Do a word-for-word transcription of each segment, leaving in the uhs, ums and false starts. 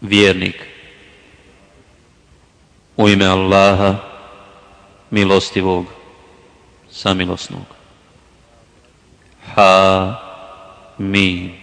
Vjernik. U ime Allaha, milostivog, samilosnog. Ha-mim.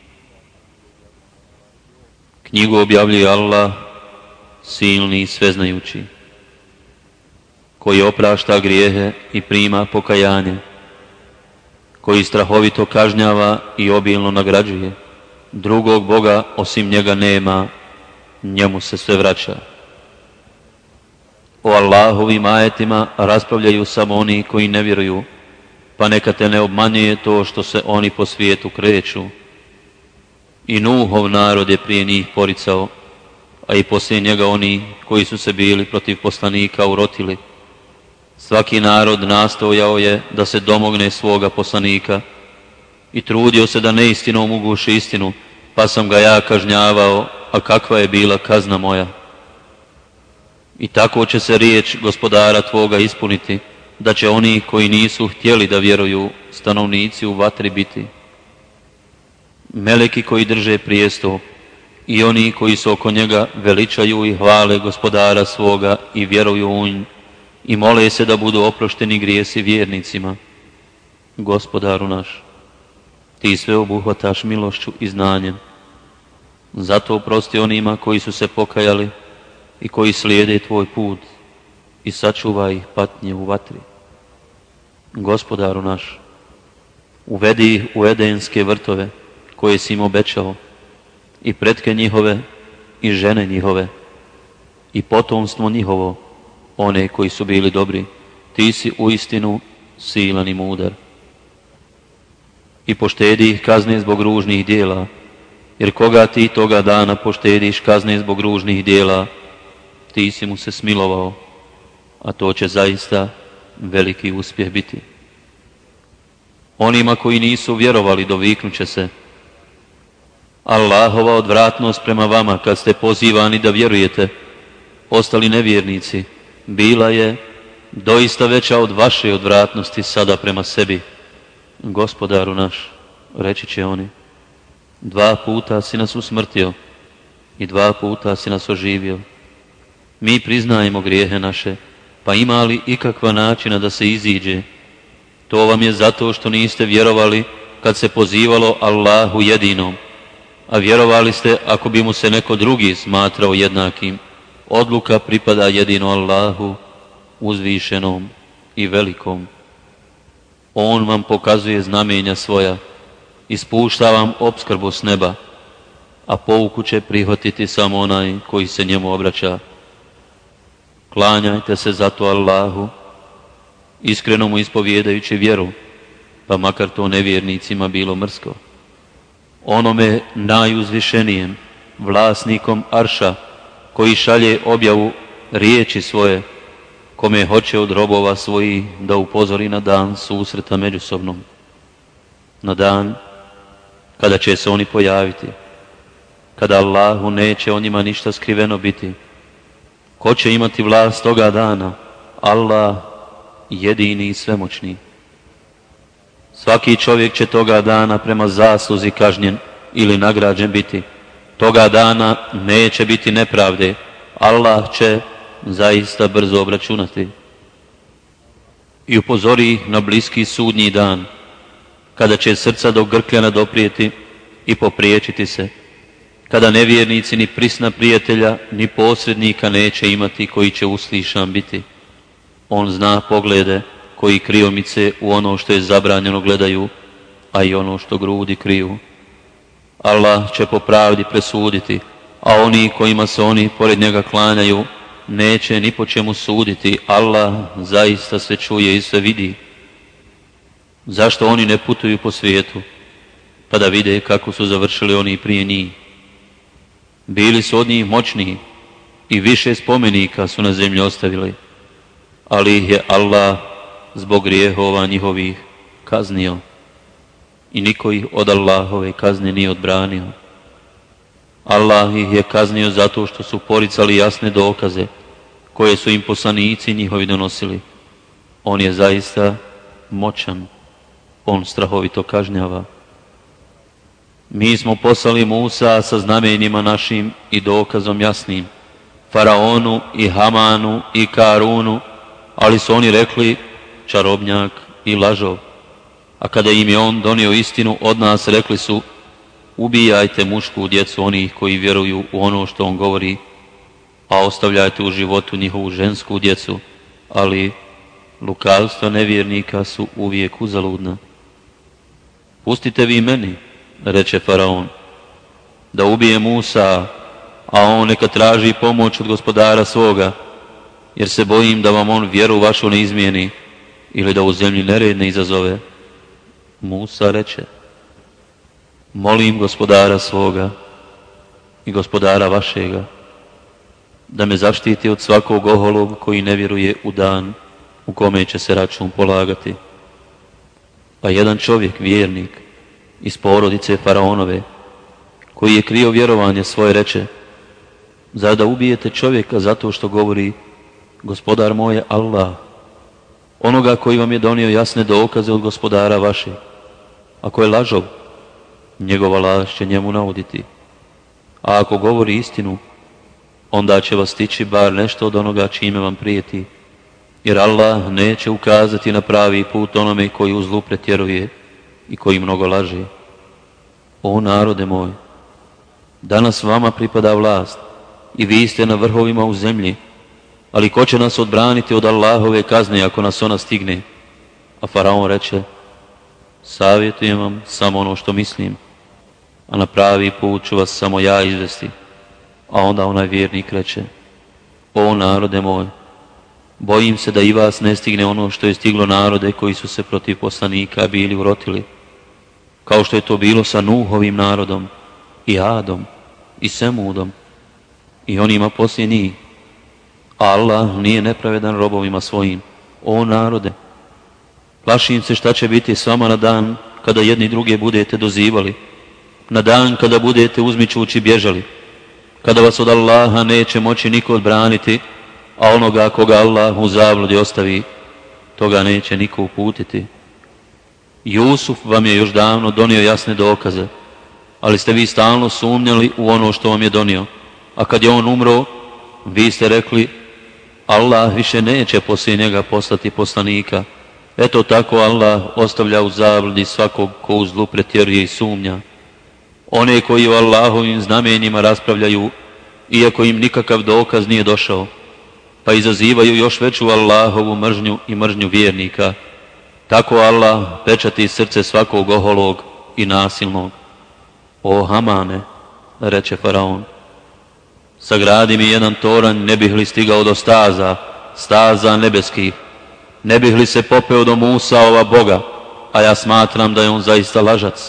Knjigu objavljuje Allah, silni i sveznajući, koji oprašta grijehe i prima pokajanje, koji strahovito kažnjava i obilno nagrađuje. Drugog Boga osim njega nema, njemu se sve vraća. O Allahovim ajetima raspravljaju samo oni koji ne vjeruju, pa neka te ne obmanjuje to što se oni po svijetu kreću. I Nuhov narod je prije njih poricao, a i poslije njega oni koji su se bili protiv poslanika urotili. Svaki narod nastojao je da se domogne svoga poslanika i trudio se da neistinom uguši istinu, pa sam ga ja kažnjavao, a kakva je bila kazna moja. I tako će se riječ gospodara tvoga ispuniti, da će oni koji nisu htjeli da vjeruju stanovnici u vatri biti. Meleki koji drže prijestol i oni koji se oko njega veličaju i hvale gospodara svoga i vjeruju u nj i mole se da budu oprošteni grijesi vjernicima. Gospodaru naš, ti sve obuhvataš milošću i znanjem. Zato oprosti onima koji su se pokajali i koji slijede tvoj put i sačuvaj ih patnje u vatri. Gospodaru naš, uvedi ih u edenske vrtove koje si im obećao, i pretke njihove i žene njihove i potomstvo njihovo, one koji su bili dobri. Ti si uistinu silan i mudar. I poštedi ih kazne zbog ružnih dijela, jer koga ti toga dana poštediš kazne zbog ružnih dijela, ti si mu se smilovao, a to će zaista veliki uspjeh biti. Onima koji nisu vjerovali doviknut će se: Allahova odvratnost prema vama kad ste pozivani da vjerujete, ostali nevjernici, bila je doista veća od vaše odvratnosti sada prema sebi. Gospodaru naš, reći će oni, dva puta si nas usmrtio i dva puta si nas oživio. Mi priznajemo grijehe naše, pa ima li ikakva načina da se iziđe? To vam je zato što niste vjerovali kad se pozivalo Allahu jedinom, a vjerovali ste ako bi mu se neko drugi smatrao jednakim. Odluka pripada jedino Allahu, uzvišenom i velikom. On vam pokazuje znamenja svoja i spušta vam opskrbu s neba, a pouku će prihvatiti samo onaj koji se njemu obraća. Klanjajte se zato Allahu, iskreno mu ispovjedajući vjeru, pa makar to nevjernicima bilo mrsko. Onome najuzvišenijem, vlasnikom arša, koji šalje objavu riječi svoje, kome hoće od robova svojih da upozori na dan susreta međusobnom, na dan kada će se oni pojaviti, kada Allahu neće o njima ništa skriveno biti. Ko će imati vlast toga dana? Allah, jedini i svemoćni. Svaki čovjek će toga dana prema zasluzi kažnjen ili nagrađen biti. Toga dana neće biti nepravde. Allah će zaista brzo obračunati. I upozori ih na bliski sudnji dan, kada će srca do grkljana doprijeti i popriječiti se, kada nevjernici ni prisna prijatelja ni posrednika neće imati koji će uslišan biti. On zna poglede koji kriomice u ono što je zabranjeno gledaju, a i ono što grudi kriju. Allah će po pravdi presuditi, a oni kojima se oni pored njega klanjaju neće ni po čemu suditi. Allah zaista sve čuje i sve vidi. Zašto oni ne putuju po svijetu, pa da vide kako su završili oni prije njih? Bili su od njih moćniji i više spomenika su na zemlji ostavili, ali ih je Allah zbog grijehova njihovih kaznio i niko ih od Allahove kazne nije odbranio. Allah ih je kaznio zato što su poricali jasne dokaze koje su im poslanici njihovi donosili. On je zaista moćan, on strahovito kažnjava. Mi smo poslali Musa sa znamenjima našim i dokazom jasnim, Faraonu i Hamanu i Karunu, ali su oni rekli čarobnjak i lažov. A kada im je on donio istinu od nas, rekli su, ubijajte mušku djecu onih koji vjeruju u ono što on govori, a ostavljajte u životu njihovu žensku djecu, ali lukavstva nevjernika su uvijek uzaludna. Pustite vi meni, reče Faraon, da ubije Musa, a on neka traži pomoć od gospodara svoga, jer se bojim da vam on vjeru vašu ne izmijeni ili da u zemlji nered ne izazove. Musa reče, molim gospodara svoga i gospodara vašega da me zaštiti od svakog oholog koji ne vjeruje u dan u kome će se račun polagati. Pa jedan čovjek, vjernik, iz porodice Faraonove, koji je krio vjerovanje svoje, reče, zar da ubijete čovjeka zato što govori gospodar moj je Allah, onoga koji vam je donio jasne dokaze od gospodara vaše? Ako je lažov, njegova laž će njemu nauditi, a ako govori istinu, onda će vas stići bar nešto od onoga čime vam prijeti, jer Allah neće ukazati na pravi put onome koji u zlu pretjeruje i koji mnogo laže. O narode moj, danas vama pripada vlast i vi ste na vrhovima u zemlji, ali ko će nas odbraniti od Allahove kazne ako nas ona stigne? A Faraon reče, savjetujem vam samo ono što mislim, a na pravi put ću vas samo ja izvesti. A onda onaj vjernik reče, o narode moj, bojim se da i vas ne stigne ono što je stiglo narode koji su se protiv poslanika bili urotili, kao što je to bilo sa Nuhovim narodom i Adom i Semudom i onima poslije njih. Allah nije nepravedan robovima svojim. O narode, plašim se šta će biti s vama na dan kada jedni druge budete dozivali, na dan kada budete uzmičući bježali, kada vas od Allaha neće moći niko odbraniti, a onoga koga Allah u zabludi ostavi, toga neće niko uputiti. Jusuf vam je još davno donio jasne dokaze, ali ste vi stalno sumnjali u ono što vam je donio, a kad je on umro, vi ste rekli, Allah više neće poslije njega poslati poslanika. Eto tako Allah ostavlja u zabludi svakog ko u zlu pretjeruje i sumnja. One koji o Allahovim znamenjima raspravljaju, iako im nikakav dokaz nije došao, pa izazivaju još veću Allahovu mržnju i mržnju vjernika, tako Allah pečati srce svakog oholog i nasilnog. O Hamane, reče Faraon, sagradi mi jedan toranj, ne bih li stigao do staza, staza nebeskih, ne bih li se popeo do Musaova Boga, a ja smatram da je on zaista lažac.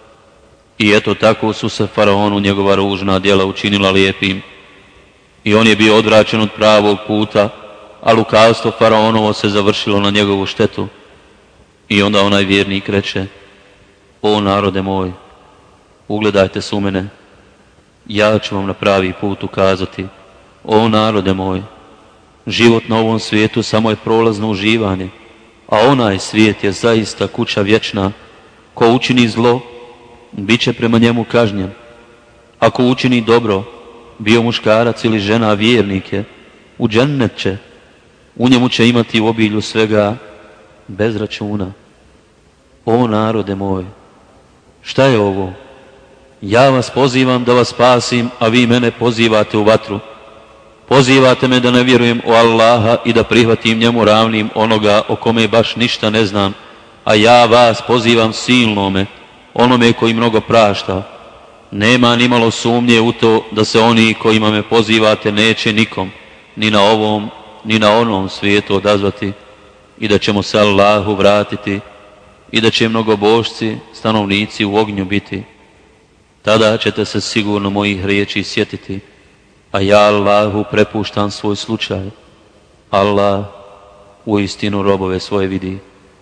I eto tako su se Faraonu njegova ružna djela učinila lijepim i on je bio odvraćen od pravog puta, a lukavstvo Faraonovo se završilo na njegovu štetu. I onda onaj vjernik reče, o narode moj, ugledajte se u mene, ja ću vam na pravi put ukazati. O narode moj, život na ovom svijetu samo je prolazno uživanje, a onaj svijet je zaista kuća vječna. Ko učini zlo, bit će prema njemu kažnjen. Ako učini dobro, bio muškarac ili žena vjernik je, u džennet će, u njemu će imati u obilju svega bez računa. O narode moj, šta je ovo? Ja vas pozivam da vas spasim, a vi mene pozivate u vatru. Pozivate me da ne vjerujem u Allaha i da prihvatim njemu ravnim onoga o kome baš ništa ne znam, a ja vas pozivam silnome, onome koji mnogo prašta. Nema ni malo sumnje u to da se oni kojima me pozivate neće nikom, ni na ovom, ni na onom svijetu odazvati, i da ćemo se Allahu vratiti i da će mnogobožci, stanovnici u ognju biti. Tada ćete se sigurno mojih riječi sjetiti, a ja Allahu prepuštam svoj slučaj. Allah u istinu robove svoje vidi.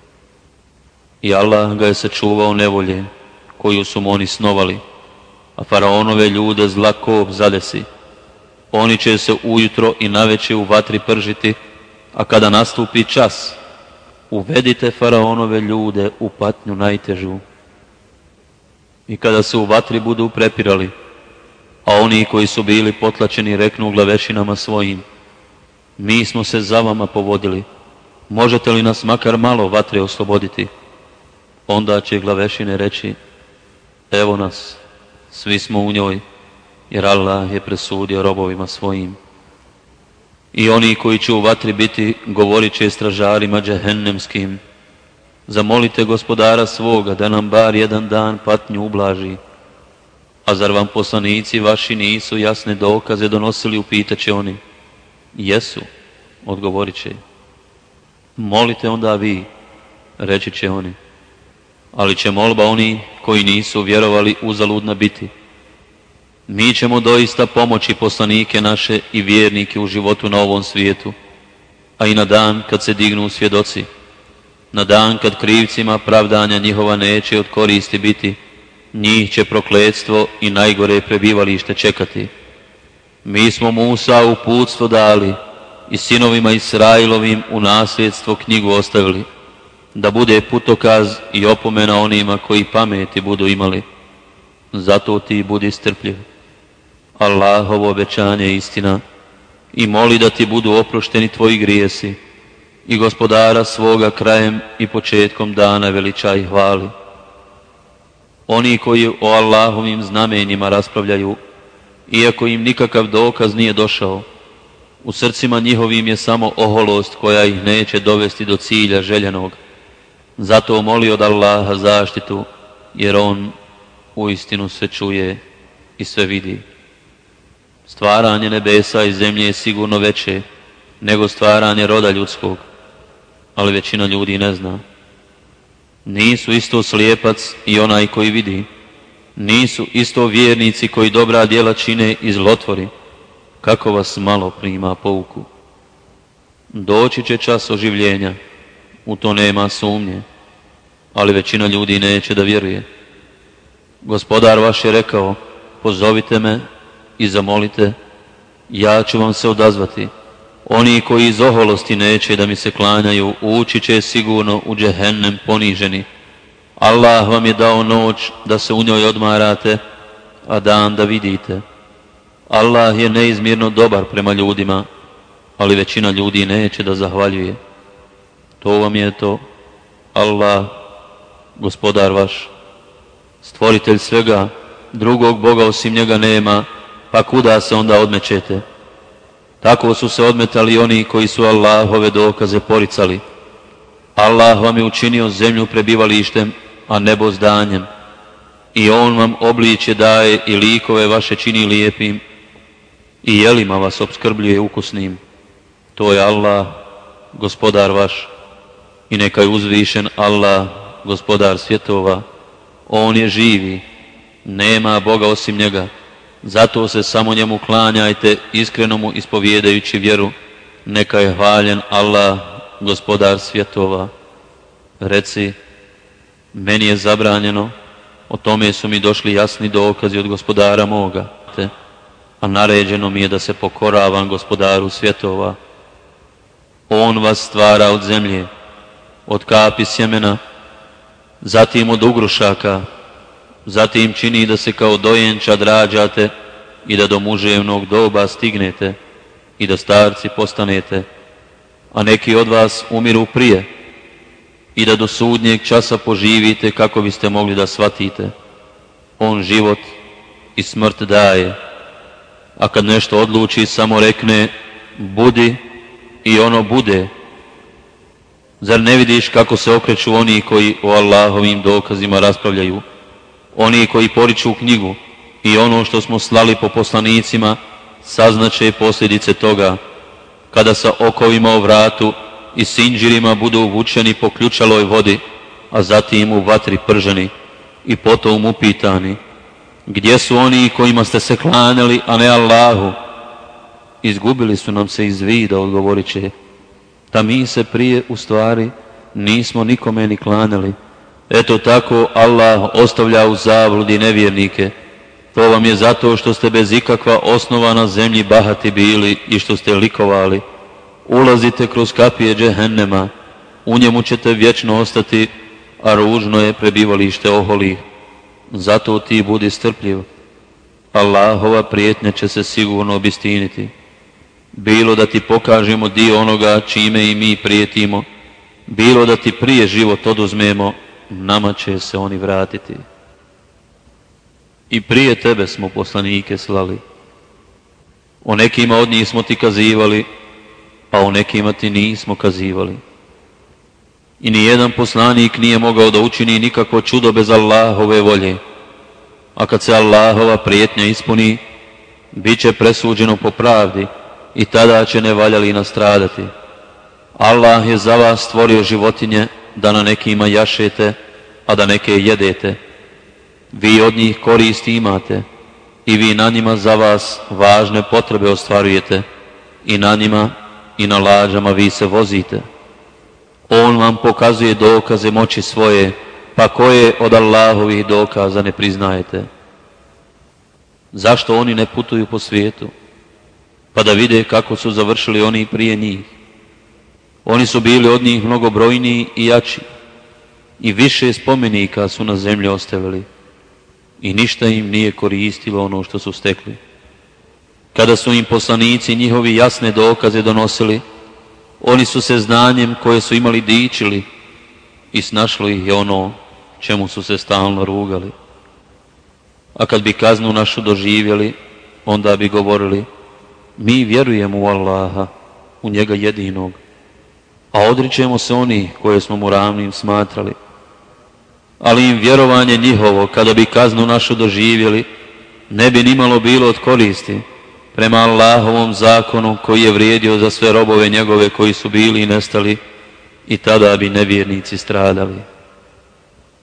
I Allah ga je sačuvao nevolje koju su mu oni snovali, a Faraonove ljude zla kob zadesi. Oni će se ujutro i navečer u vatri pržiti, a kada nastupi čas, uvedite Faraonove ljude u patnju najtežu. I kada se u vatri budu prepirali, a oni koji su bili potlačeni reknu glavešinama svojim: mi smo se za vama povodili, možete li nas makar malo vatre osloboditi? Onda će glavešine reći: evo nas, svi smo u njoj, jer Allah je presudio robovima svojim. I oni koji će u vatri biti govorit će stražarima džehennemskim: zamolite gospodara svoga da nam bar jedan dan patnju ublaži. A zar vam poslanici vaši nisu jasne dokaze donosili, upitaće oni. Jesu, odgovorit će. Molite onda vi, reći će oni. Ali će molba oni koji nisu vjerovali uzaludna biti. Mi ćemo doista pomoći poslanike naše i vjernike u životu na ovom svijetu, a i na dan kad se dignu svjedoci, na dan kad krivcima pravdanja njihova neće od koristi biti, njih će prokletstvo i najgore prebivalište čekati. Mi smo Musa u uputstvo dali i sinovima Israilovim u nasljedstvo knjigu ostavili, da bude putokaz i opomena onima koji pameti budu imali. Zato ti budi strpljiv. Allahovo obećanje je istina i moli da ti budu oprošteni tvoji grijesi i gospodara svoga krajem i početkom dana veličaj i hvali. Oni koji o Allahovim znamenjima raspravljaju, iako im nikakav dokaz nije došao, u srcima njihovim je samo oholost koja ih neće dovesti do cilja željenog. Zato moli od Allaha zaštitu, jer On uistinu sve čuje i sve vidi. Stvaranje nebesa i zemlje je sigurno veće nego stvaranje roda ljudskog, ali većina ljudi ne zna. Nisu isto slijepac i onaj koji vidi, nisu isto vjernici koji dobra djela čine i zlotvori, kako vas malo prima pouku. Doći će čas oživljenja, u to nema sumnje, ali većina ljudi neće da vjeruje. Gospodar vaš je rekao: pozovite me i zamolite, ja ću vam se odazvati. Oni koji iz oholosti neće da mi se klanjaju, ući će sigurno u džehennem poniženi. Allah vam je dao noć da se u njoj odmarate, a dan da vidite. Allah je neizmjerno dobar prema ljudima, ali većina ljudi neće da zahvaljuje. To vam je to, Allah, gospodar vaš, stvoritelj svega, drugog Boga osim njega nema, pa kuda se onda odmećete? Tako su se odmetali oni koji su Allahove dokaze poricali. Allah vam je učinio zemlju prebivalištem, a nebo zdanjem. I On vam obličje daje i likove vaše čini lijepim i jelima vas opskrbljuje ukusnim. To je Allah, gospodar vaš, i neka je uzvišen Allah, gospodar svjetova. On je živi, nema Boga osim njega. Zato se samo njemu klanjajte, iskreno mu ispovjedajući vjeru. Neka je hvaljen Allah, gospodar svjetova. Reci, meni je zabranjeno, o tome su mi došli jasni dokazi od gospodara moga, a naređeno mi je da se pokoravam gospodaru svjetova. On vas stvara od zemlje, od kapi sjemena, zatim od ugrušaka, zatim čini da se kao dojenčad rađate i da do muževnog doba stignete i da starci postanete, a neki od vas umiru prije i da do sudnjeg časa poživite kako biste mogli da shvatite. On život i smrt daje, a kad nešto odluči samo rekne budi i ono bude. Zar ne vidiš kako se okreću oni koji o Allahovim dokazima raspravljaju, oni koji poriču knjigu i ono što smo slali po poslanicima, saznaće posljedice toga, kada sa okovima o vratu i sinđirima budu uvučeni po ključaloj vodi, a zatim u vatri prženi i potom upitani: gdje su oni kojima ste se klanjali, a ne Allahu? Izgubili su nam se iz vida, odgovorit će. Ta mi se prije u stvari nismo nikome ni klanjali. Eto tako Allah ostavlja u zabludi nevjernike. To vam je zato što ste bez ikakva osnova na zemlji bahati bili i što ste likovali. Ulazite kroz kapije džehennema, u njemu ćete vječno ostati, a ružno je prebivalište oholih. zato ti budi strpljiv. Allahova prijetnja će se sigurno obistiniti. Bilo da ti pokažemo dio onoga čime i mi prijetimo, bilo da ti prije život oduzmemo, nama će se oni vratiti. I prije tebe smo poslanike slali. O nekima od njih smo ti kazivali, a o nekima ti nismo kazivali. I nijedan poslanik nije mogao da učini nikakvo čudo bez Allahove volje. A kad se Allahova prijetnja ispuni, bit će presuđeno po pravdi i tada će nevaljali nastradati. Allah je za vas stvorio životinje da na nekima jašete, a da neke jedete. Vi od njih koristi imate i vi na njima za vas važne potrebe ostvarujete i na njima i na lađama vi se vozite. On vam pokazuje dokaze moći svoje, pa koje od Allahovih dokaza ne priznajete? Zašto oni ne putuju po svijetu, pa da vide kako su završili oni prije njih? Oni su bili od njih mnogobrojniji i jači, i više spomenika su na zemlji ostavili, i ništa im nije koristilo ono što su stekli. Kada su im poslanici njihovi jasne dokaze donosili, oni su se znanjem koje su imali dičili i snašlo ih je ono čemu su se stalno rugali. A kad bi kaznu našu doživjeli, onda bi govorili: mi vjerujemo u Allaha, u njega jedinog, a odričemo se onih koje smo mu ravnim smatrali. Ali im vjerovanje njihovo, kada bi kaznu našu doživjeli, ne bi nimalo bilo od koristi prema Allahovom zakonu koji je vrijedio za sve robove njegove koji su bili i nestali, i tada bi nevjernici stradali.